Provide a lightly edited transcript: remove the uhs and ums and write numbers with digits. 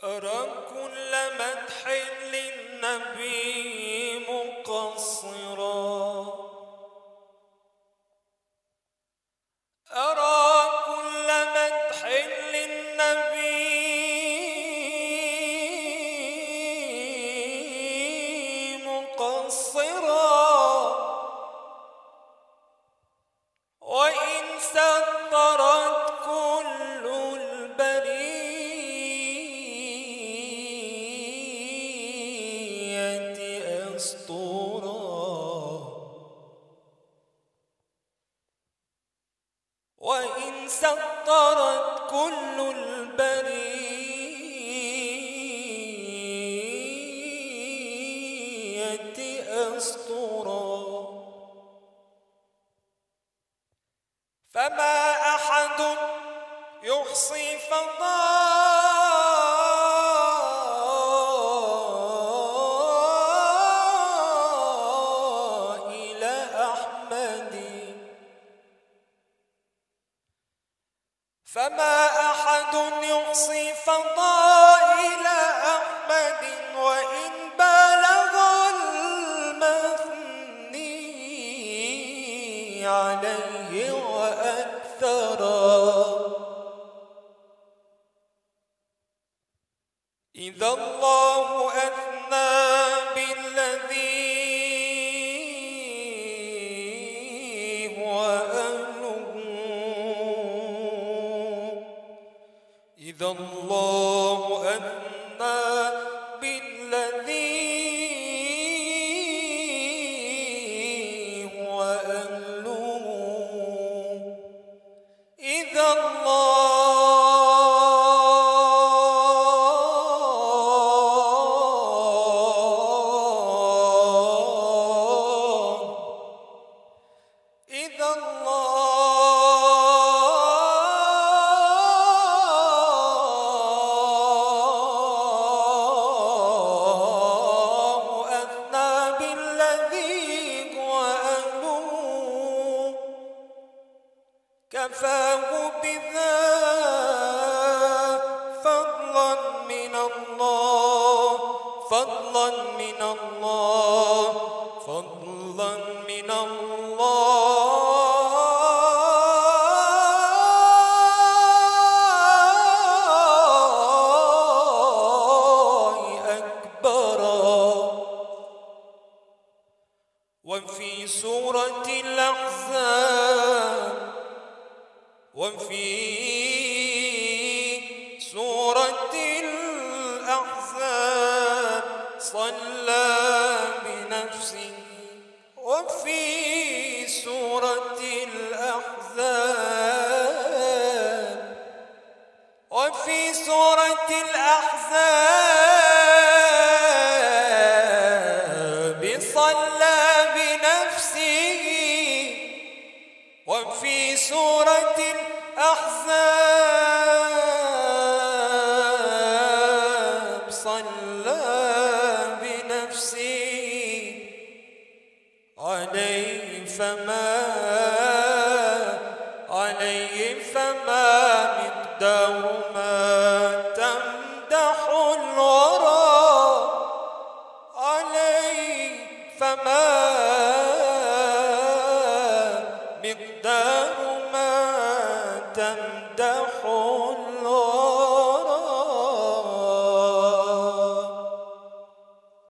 أرى كل مدح للنبي مقصرا، أرى كل مدح للنبي مقصرا، وإن سطرت كل البرية أسطورا، وإن سطرت كل البرية أسطورا، فما أحد يحصي فضائل أحمد، فما أحد يحصي فضائل أحمد، وإن بلغ المثني عليه وأكثرا، إذا الله أثنى بالذي هو أهله، إذا الله أثنى بالذي هو أهله، إذا الله أثنى بالذي هو أهله، كفاه بذا فضلا من الله، فضلا من الله، فضلا من الله أكبرا. وفي سورة الأحزاب، وفي سورة الأحزاب صلى بنفسه، وفي سورة الأحزاب، وفي سورة الأحزاب صلى بنفسه، وفي سورة الأحزاب صلى بنفسه، عليه فما مقدار ما